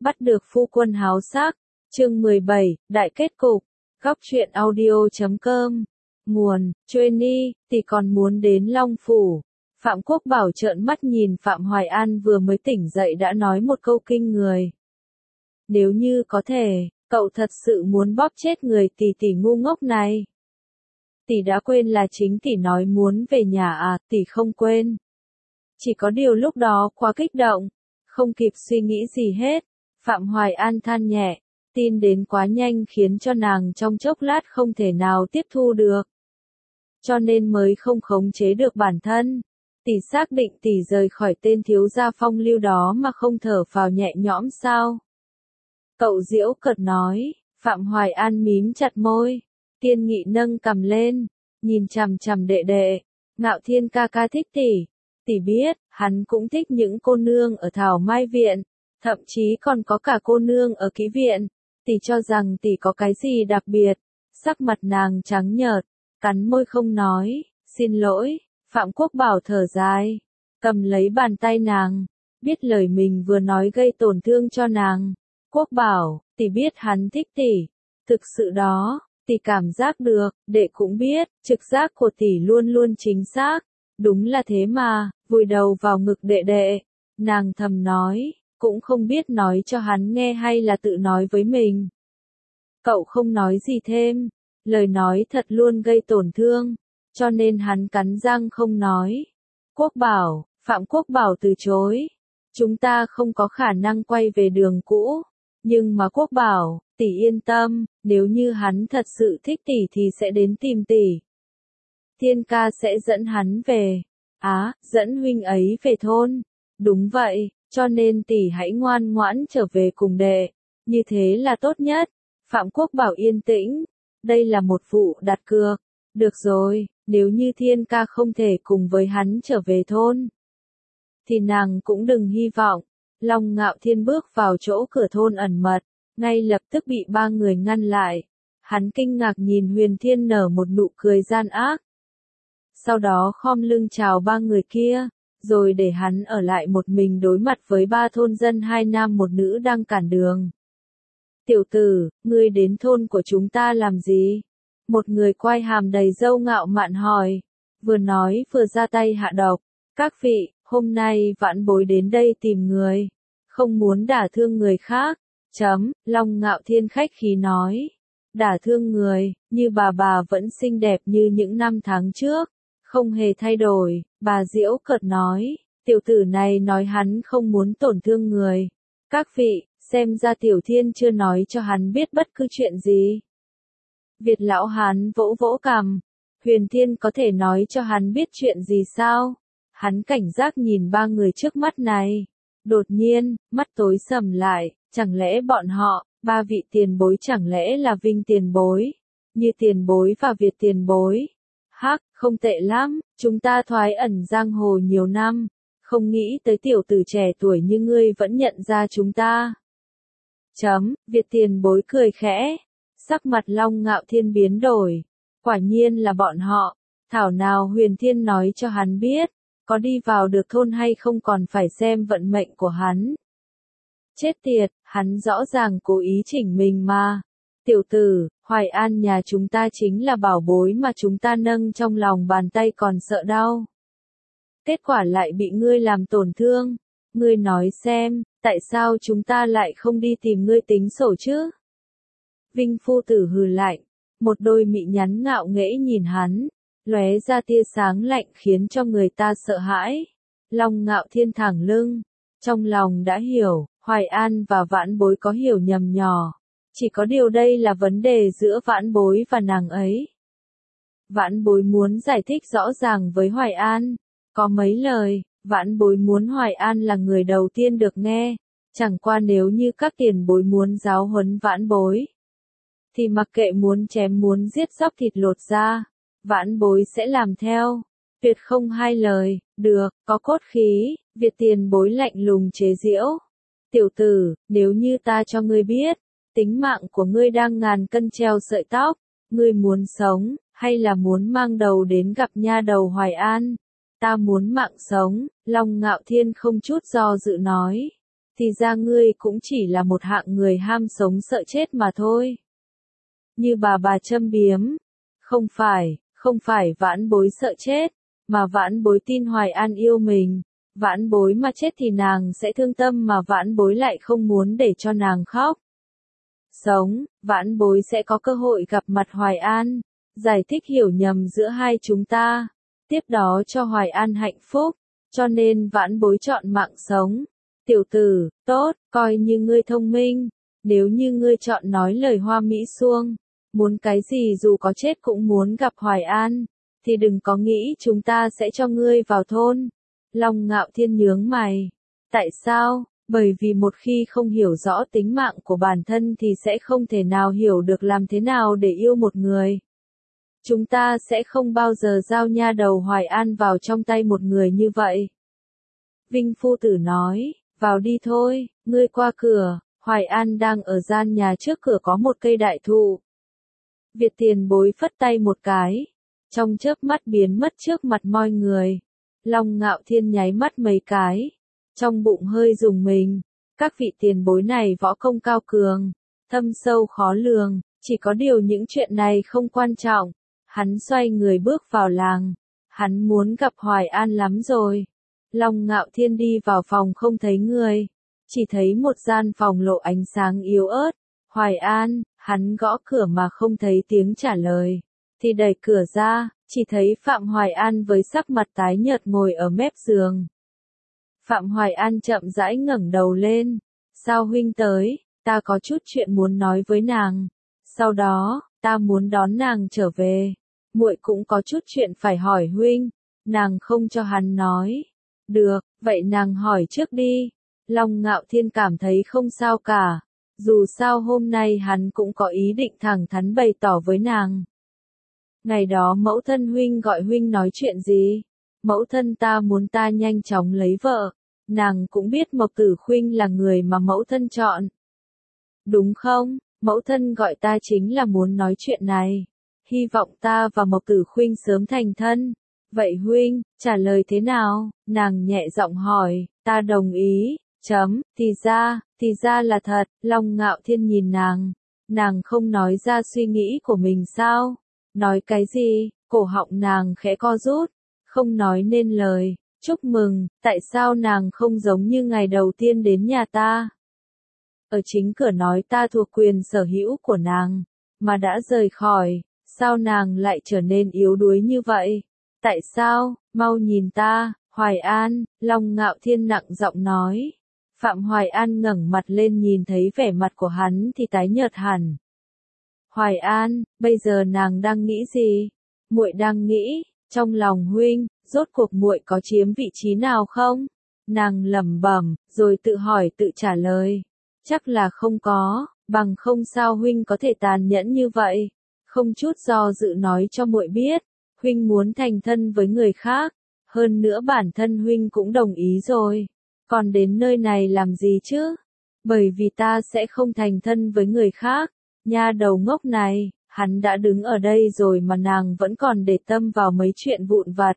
Bắt được phu quân háo sắc. Chương 17, Đại kết cục. Góc truyện audio.com. Nguồn, Trueni, tỷ còn muốn đến Long Phủ. Phạm Quốc Bảo trợn mắt nhìn Phạm Hoài An vừa mới tỉnh dậy đã nói một câu kinh người. Nếu như có thể, cậu thật sự muốn bóp chết người tỷ ngu ngốc này. Tỷ đã quên là chính tỷ nói muốn về nhà à, tỷ không quên. Chỉ có điều lúc đó quá kích động, không kịp suy nghĩ gì hết. Phạm Hoài An than nhẹ, tin đến quá nhanh khiến cho nàng trong chốc lát không thể nào tiếp thu được. Cho nên mới không khống chế được bản thân. Tỷ xác định tỷ rời khỏi tên thiếu gia phong lưu đó mà không thở phào nhẹ nhõm sao? Cậu giễu cợt nói. Phạm Hoài An mím chặt môi. Kiên nghị nâng cằm lên, nhìn chằm chằm đệ đệ. Ngạo Thiên ca ca thích tỷ. Tỷ biết, hắn cũng thích những cô nương ở Thảo Mai Viện, thậm chí còn có cả cô nương ở Ký Viện. Tỷ cho rằng tỷ có cái gì đặc biệt. Sắc mặt nàng trắng nhợt, cắn môi không nói. Xin lỗi. Phạm Quốc Bảo thở dài, cầm lấy bàn tay nàng, biết lời mình vừa nói gây tổn thương cho nàng. Quốc Bảo, tỷ biết hắn thích tỷ. Thực sự đó, tỷ cảm giác được, đệ cũng biết, trực giác của tỷ luôn luôn chính xác. Đúng là thế mà, vùi đầu vào ngực đệ đệ. Nàng thầm nói, cũng không biết nói cho hắn nghe hay là tự nói với mình. Cậu không nói gì thêm, lời nói thật luôn gây tổn thương. Cho nên hắn cắn răng không nói. Quốc Bảo, Phạm Quốc Bảo từ chối. Chúng ta không có khả năng quay về đường cũ. Nhưng mà Quốc Bảo, tỷ yên tâm, nếu như hắn thật sự thích tỷ thì sẽ đến tìm tỷ. Thiên ca sẽ dẫn hắn về. Á, dẫn huynh ấy về thôn. Đúng vậy, cho nên tỷ hãy ngoan ngoãn trở về cùng đệ. Như thế là tốt nhất. Phạm Quốc Bảo yên tĩnh. Đây là một vụ đặt cược. Được rồi, nếu như Thiên ca không thể cùng với hắn trở về thôn, thì nàng cũng đừng hy vọng. Long Ngạo Thiên bước vào chỗ cửa thôn ẩn mật, ngay lập tức bị ba người ngăn lại. Hắn kinh ngạc nhìn Huyền Thiên nở một nụ cười gian ác. Sau đó khom lưng chào ba người kia, rồi để hắn ở lại một mình đối mặt với ba thôn dân hai nam một nữ đang cản đường. Tiểu tử, ngươi đến thôn của chúng ta làm gì? Một người quai hàm đầy râu ngạo mạn hỏi, vừa nói vừa ra tay hạ độc. Các vị, hôm nay vãn bối đến đây tìm người, không muốn đả thương người khác. Long Ngạo Thiên khách khí nói, đả thương người, như bà vẫn xinh đẹp như những năm tháng trước, không hề thay đổi. Bà giễu cợt nói, tiểu tử này nói hắn không muốn tổn thương người. Các vị, xem ra Tiểu Thiên chưa nói cho hắn biết bất cứ chuyện gì. Việt lão hán vỗ vỗ cằm, Huyền Thiên có thể nói cho hắn biết chuyện gì sao? Hắn cảnh giác nhìn ba người trước mắt này. Đột nhiên, mắt tối sầm lại, chẳng lẽ bọn họ, ba vị tiền bối chẳng lẽ là Vinh tiền bối, Như tiền bối và Việt tiền bối? Hắc, không tệ lắm, chúng ta thoái ẩn giang hồ nhiều năm, không nghĩ tới tiểu tử trẻ tuổi như ngươi vẫn nhận ra chúng ta. Việt tiền bối cười khẽ. Sắc mặt Long Ngạo Thiên biến đổi. Quả nhiên là bọn họ. Thảo nào Huyền Thiên nói cho hắn biết, có đi vào được thôn hay không còn phải xem vận mệnh của hắn. Chết tiệt, hắn rõ ràng cố ý chỉnh mình mà. Tiểu tử, Hoài An nhà chúng ta chính là bảo bối mà chúng ta nâng trong lòng bàn tay còn sợ đau. Kết quả lại bị ngươi làm tổn thương. Ngươi nói xem, tại sao chúng ta lại không đi tìm ngươi tính sổ chứ? Vinh phu tử hừ lạnh, một đôi mị nhắn ngạo nghễ nhìn hắn, lóe ra tia sáng lạnh khiến cho người ta sợ hãi. Long Ngạo Thiên thẳng lưng, trong lòng đã hiểu, Hoài An và vãn bối có hiểu nhầm nhỏ. Chỉ có điều đây là vấn đề giữa vãn bối và nàng ấy. Vãn bối muốn giải thích rõ ràng với Hoài An. Có mấy lời, vãn bối muốn Hoài An là người đầu tiên được nghe. Chẳng qua nếu như các tiền bối muốn giáo huấn vãn bối, thì mặc kệ muốn chém muốn giết dóc thịt lột ra, vãn bối sẽ làm theo. Tuyệt không hai lời. Được, có cốt khí. Việt tiền bối lạnh lùng chế giễu. Tiểu tử, nếu như ta cho ngươi biết, tính mạng của ngươi đang ngàn cân treo sợi tóc, ngươi muốn sống, hay là muốn mang đầu đến gặp nha đầu Hoài An? Ta muốn mạng sống. Long Ngạo Thiên không chút do dự nói. thì ra ngươi cũng chỉ là một hạng người ham sống sợ chết mà thôi. Như bà châm biếm. Không phải vãn bối sợ chết, mà vãn bối tin Hoài An yêu mình. Vãn bối mà chết thì nàng sẽ thương tâm mà vãn bối lại không muốn để cho nàng khóc. Sống, vãn bối sẽ có cơ hội gặp mặt Hoài An, giải thích hiểu nhầm giữa hai chúng ta, tiếp đó cho Hoài An hạnh phúc, cho nên vãn bối chọn mạng sống. Tiểu tử, tốt, coi như ngươi thông minh, nếu như ngươi chọn nói lời hoa mỹ xuông, muốn cái gì dù có chết cũng muốn gặp Hoài An, thì đừng có nghĩ chúng ta sẽ cho ngươi vào thôn. Long Ngạo Thiên nhướng mày. Tại sao? Bởi vì một khi không hiểu rõ tính mạng của bản thân thì sẽ không thể nào hiểu được làm thế nào để yêu một người. Chúng ta sẽ không bao giờ giao nha đầu Hoài An vào trong tay một người như vậy. Vinh Phu Tử nói, vào đi thôi, ngươi qua cửa, Hoài An đang ở gian nhà trước cửa có một cây đại thụ. Việt Tiền Bối phất tay một cái, trong chớp mắt biến mất trước mặt mọi người. Long Ngạo Thiên nháy mắt mấy cái, trong bụng hơi rùng mình, các vị tiền bối này võ công cao cường, thâm sâu khó lường, chỉ có điều những chuyện này không quan trọng. Hắn xoay người bước vào làng, hắn muốn gặp Hoài An lắm rồi. Long Ngạo Thiên đi vào phòng không thấy người, chỉ thấy một gian phòng lộ ánh sáng yếu ớt. Hoài An, hắn gõ cửa mà không thấy tiếng trả lời, thì đẩy cửa ra, chỉ thấy Phạm Hoài An với sắc mặt tái nhợt ngồi ở mép giường. Phạm Hoài An chậm rãi ngẩng đầu lên, sao huynh tới, ta có chút chuyện muốn nói với nàng, sau đó, ta muốn đón nàng trở về, muội cũng có chút chuyện phải hỏi huynh, nàng không cho hắn nói. Được, vậy nàng hỏi trước đi. Long Ngạo Thiên cảm thấy không sao cả, dù sao hôm nay hắn cũng có ý định thẳng thắn bày tỏ với nàng. Ngày đó mẫu thân huynh gọi huynh nói chuyện gì? Mẫu thân ta muốn ta nhanh chóng lấy vợ, nàng cũng biết Mộc Tử Khuynh là người mà mẫu thân chọn. Đúng không? Mẫu thân gọi ta chính là muốn nói chuyện này, hy vọng ta và Mộc Tử Khuynh sớm thành thân. Vậy huynh, trả lời thế nào? Nàng nhẹ giọng hỏi, ta đồng ý, thì ra là thật. Long Ngạo Thiên nhìn nàng không nói ra suy nghĩ của mình sao? Nói cái gì? Cổ họng nàng khẽ co rút, không nói nên lời. Chúc mừng, tại sao nàng không giống như ngày đầu tiên đến nhà ta? Ở chính cửa nói ta thuộc quyền sở hữu của nàng, mà đã rời khỏi, sao nàng lại trở nên yếu đuối như vậy? Tại sao? Mau nhìn ta, Hoài An, Long Ngạo Thiên nặng giọng nói. Phạm Hoài An ngẩng mặt lên nhìn thấy vẻ mặt của hắn thì tái nhợt hẳn. Hoài An, bây giờ nàng đang nghĩ gì? Muội đang nghĩ, trong lòng huynh, rốt cuộc muội có chiếm vị trí nào không? Nàng lẩm bẩm, rồi tự hỏi tự trả lời. Chắc là không có, bằng không sao huynh có thể tàn nhẫn như vậy? Không chút do dự nói cho muội biết, huynh muốn thành thân với người khác, hơn nữa bản thân huynh cũng đồng ý rồi. Còn đến nơi này làm gì chứ? Bởi vì ta sẽ không thành thân với người khác. Nha đầu ngốc này, hắn đã đứng ở đây rồi mà nàng vẫn còn để tâm vào mấy chuyện vụn vặt.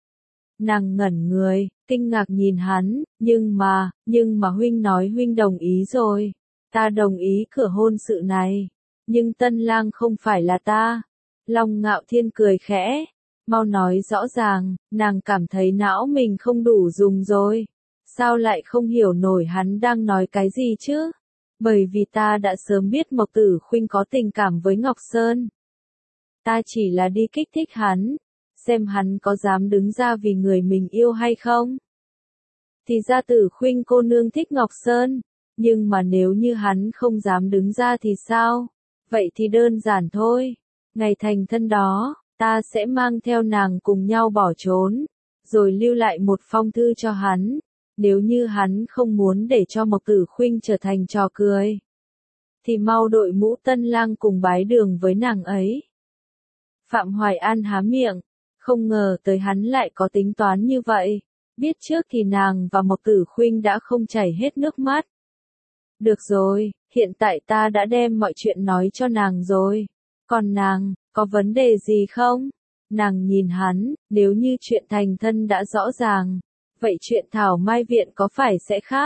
Nàng ngẩn người, kinh ngạc nhìn hắn, nhưng mà huynh nói huynh đồng ý rồi. Ta đồng ý cửa hôn sự này, nhưng tân lang không phải là ta. Long Ngạo Thiên cười khẽ, mau nói rõ ràng, nàng cảm thấy não mình không đủ dùng rồi. Sao lại không hiểu nổi hắn đang nói cái gì chứ? Bởi vì ta đã sớm biết Mộc Tử Khuynh có tình cảm với Ngọc Sơn. Ta chỉ là đi kích thích hắn, xem hắn có dám đứng ra vì người mình yêu hay không. Thì ra Tử Khuynh cô nương thích Ngọc Sơn, nhưng mà nếu như hắn không dám đứng ra thì sao? Vậy thì đơn giản thôi, ngày thành thân đó, ta sẽ mang theo nàng cùng nhau bỏ trốn, rồi lưu lại một phong thư cho hắn. Nếu như hắn không muốn để cho Mộc Tử Khuynh trở thành trò cười, thì mau đội mũ tân lang cùng bái đường với nàng ấy. Phạm Hoài An há miệng, không ngờ tới hắn lại có tính toán như vậy. Biết trước thì nàng và Mộc Tử Khuynh đã không chảy hết nước mắt. Được rồi, hiện tại ta đã đem mọi chuyện nói cho nàng rồi. Còn nàng, có vấn đề gì không? Nàng nhìn hắn, nếu như chuyện thành thân đã rõ ràng, vậy chuyện Thảo Mai Viện có phải sẽ khác?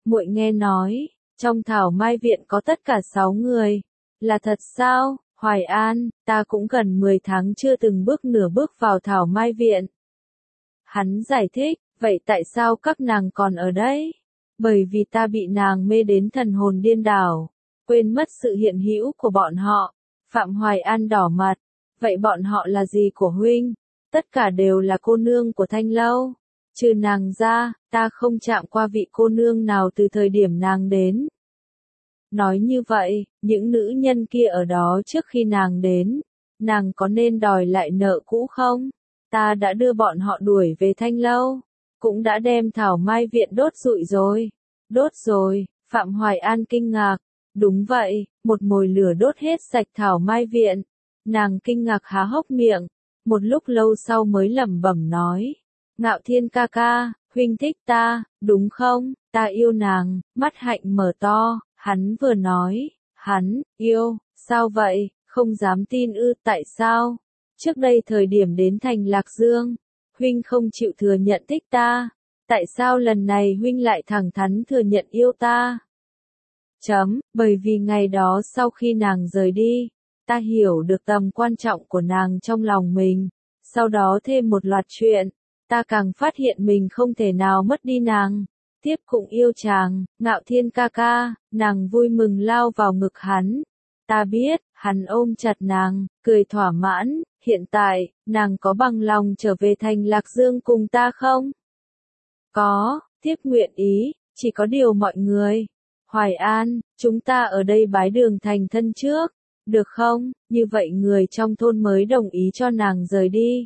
muội nghe nói, trong Thảo Mai Viện có tất cả 6 người. Là thật sao, Hoài An, ta cũng gần 10 tháng chưa từng nửa bước vào Thảo Mai Viện. Hắn giải thích, vậy tại sao các nàng còn ở đây? Bởi vì ta bị nàng mê đến thần hồn điên đảo, quên mất sự hiện hữu của bọn họ. Phạm Hoài An đỏ mặt, vậy bọn họ là gì của huynh? Tất cả đều là cô nương của Thanh Lâu. Trừ nàng ra, ta không chạm qua vị cô nương nào từ thời điểm nàng đến. Nói như vậy, những nữ nhân kia ở đó trước khi nàng đến, nàng có nên đòi lại nợ cũ không? Ta đã đưa bọn họ đuổi về Thanh Lâu, cũng đã đem Thảo Mai Viện đốt rụi rồi. Đốt rồi, Phạm Hoài An kinh ngạc. Đúng vậy, một mồi lửa đốt hết sạch Thảo Mai Viện. Nàng kinh ngạc há hốc miệng, một lúc lâu sau mới lẩm bẩm nói. Ngạo Thiên ca ca, huynh thích ta, đúng không? Ta yêu nàng, mắt hạnh mở to, hắn vừa nói, hắn, yêu, sao vậy, không dám tin ư, tại sao? Trước đây thời điểm đến thành Lạc Dương, huynh không chịu thừa nhận thích ta, tại sao lần này huynh lại thẳng thắn thừa nhận yêu ta? Bởi vì ngày đó sau khi nàng rời đi, ta hiểu được tầm quan trọng của nàng trong lòng mình, sau đó thêm một loạt chuyện, ta càng phát hiện mình không thể nào mất đi nàng. Tiếp cũng yêu chàng, Ngạo Thiên ca ca, nàng vui mừng lao vào ngực hắn. Ta biết, hắn ôm chặt nàng, cười thỏa mãn, hiện tại, nàng có bằng lòng trở về thành Lạc Dương cùng ta không? Có, tiếp nguyện ý, chỉ có điều mọi người. Hoài An, chúng ta ở đây bái đường thành thân trước, được không? Như vậy người trong thôn mới đồng ý cho nàng rời đi.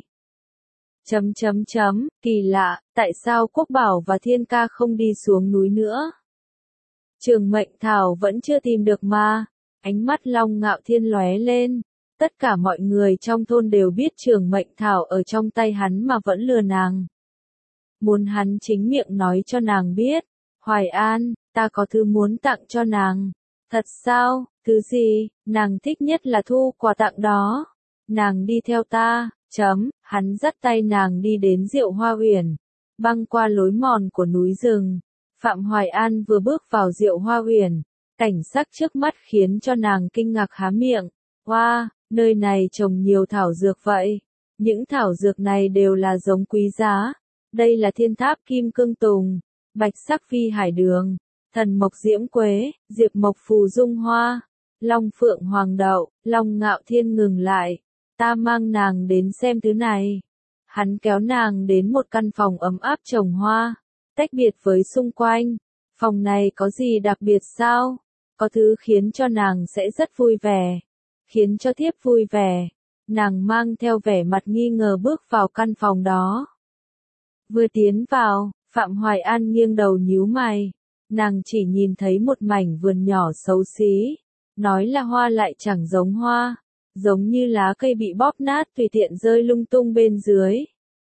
Kỳ lạ, tại sao Quốc Bảo và Thiên Ca không đi xuống núi nữa? Trường Mệnh Thảo vẫn chưa tìm được mà. Ánh mắt Long Ngạo Thiên lóe lên. Tất cả mọi người trong thôn đều biết Trường Mệnh Thảo ở trong tay hắn mà vẫn lừa nàng. Muốn hắn chính miệng nói cho nàng biết. Hoài An, ta có thứ muốn tặng cho nàng. Thật sao, thứ gì, nàng thích nhất là thu quà tặng đó. Nàng đi theo ta. Hắn dắt tay nàng đi đến Diệu Hoa Uyển, băng qua lối mòn của núi rừng. Phạm Hoài An vừa bước vào Diệu Hoa Uyển, cảnh sắc trước mắt khiến cho nàng kinh ngạc há miệng. Wow, nơi này trồng nhiều thảo dược vậy. Những thảo dược này đều là giống quý giá. Đây là Thiên Tháp Kim Cương Tùng, Bạch Sắc Phi Hải Đường, Thần Mộc Diễm Quế, Diệp Mộc Phù Dung Hoa, Long Phượng Hoàng Đậu. Long Ngạo Thiên ngừng lại. Ta mang nàng đến xem thứ này. Hắn kéo nàng đến một căn phòng ấm áp trồng hoa, tách biệt với xung quanh. Phòng này có gì đặc biệt sao? Có thứ khiến cho nàng sẽ rất vui vẻ. Khiến cho thiếp vui vẻ. Nàng mang theo vẻ mặt nghi ngờ bước vào căn phòng đó. Vừa tiến vào, Phạm Hoài An nghiêng đầu nhíu mày. Nàng chỉ nhìn thấy một mảnh vườn nhỏ xấu xí. Nói là hoa lại chẳng giống hoa. Giống như lá cây bị bóp nát tùy tiện rơi lung tung bên dưới.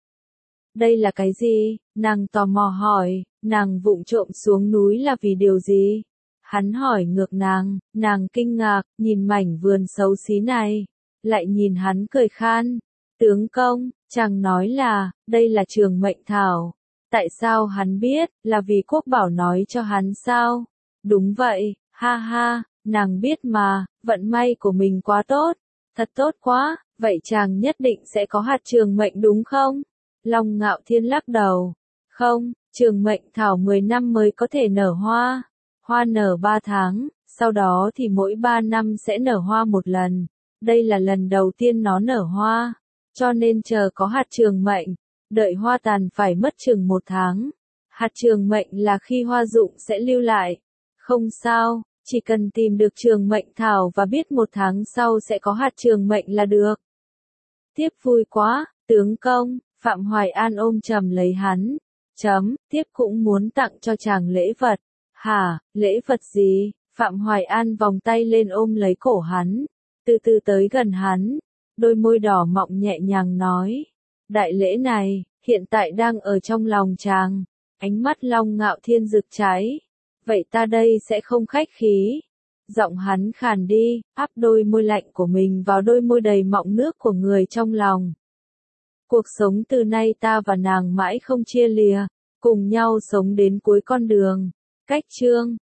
Đây là cái gì? Nàng tò mò hỏi, nàng vụng trộm xuống núi là vì điều gì? Hắn hỏi ngược nàng kinh ngạc, nhìn mảnh vườn xấu xí này, lại nhìn hắn cười khan. Tướng công, chàng nói là, đây là Trường Mệnh Thảo. Tại sao hắn biết, là vì Quốc Bảo nói cho hắn sao? Đúng vậy, ha ha, nàng biết mà, vận may của mình quá tốt. Thật tốt quá, vậy chàng nhất định sẽ có hạt Trường Mệnh đúng không? Long Ngạo Thiên lắc đầu. Không, Trường Mệnh Thảo 10 năm mới có thể nở hoa. Hoa nở 3 tháng, sau đó thì mỗi 3 năm sẽ nở hoa một lần. Đây là lần đầu tiên nó nở hoa. Cho nên chờ có hạt Trường Mệnh, đợi hoa tàn phải mất chừng 1 tháng. Hạt Trường Mệnh là khi hoa rụng sẽ lưu lại. Không sao. Chỉ cần tìm được Trường Mệnh Thảo và biết 1 tháng sau sẽ có hạt Trường Mệnh là được. Tiếp vui quá, tướng công, Phạm Hoài An ôm chầm lấy hắn. Tiếp cũng muốn tặng cho chàng lễ vật. Hả, lễ vật gì? Phạm Hoài An vòng tay lên ôm lấy cổ hắn. Từ từ tới gần hắn. Đôi môi đỏ mọng nhẹ nhàng nói. Đại lễ này, hiện tại đang ở trong lòng chàng. Ánh mắt Long Ngạo Thiên rực cháy. Vậy ta đây sẽ không khách khí. Giọng hắn khàn đi, áp đôi môi lạnh của mình vào đôi môi đầy mọng nước của người trong lòng. Cuộc sống từ nay ta và nàng mãi không chia lìa, cùng nhau sống đến cuối con đường. Cách chương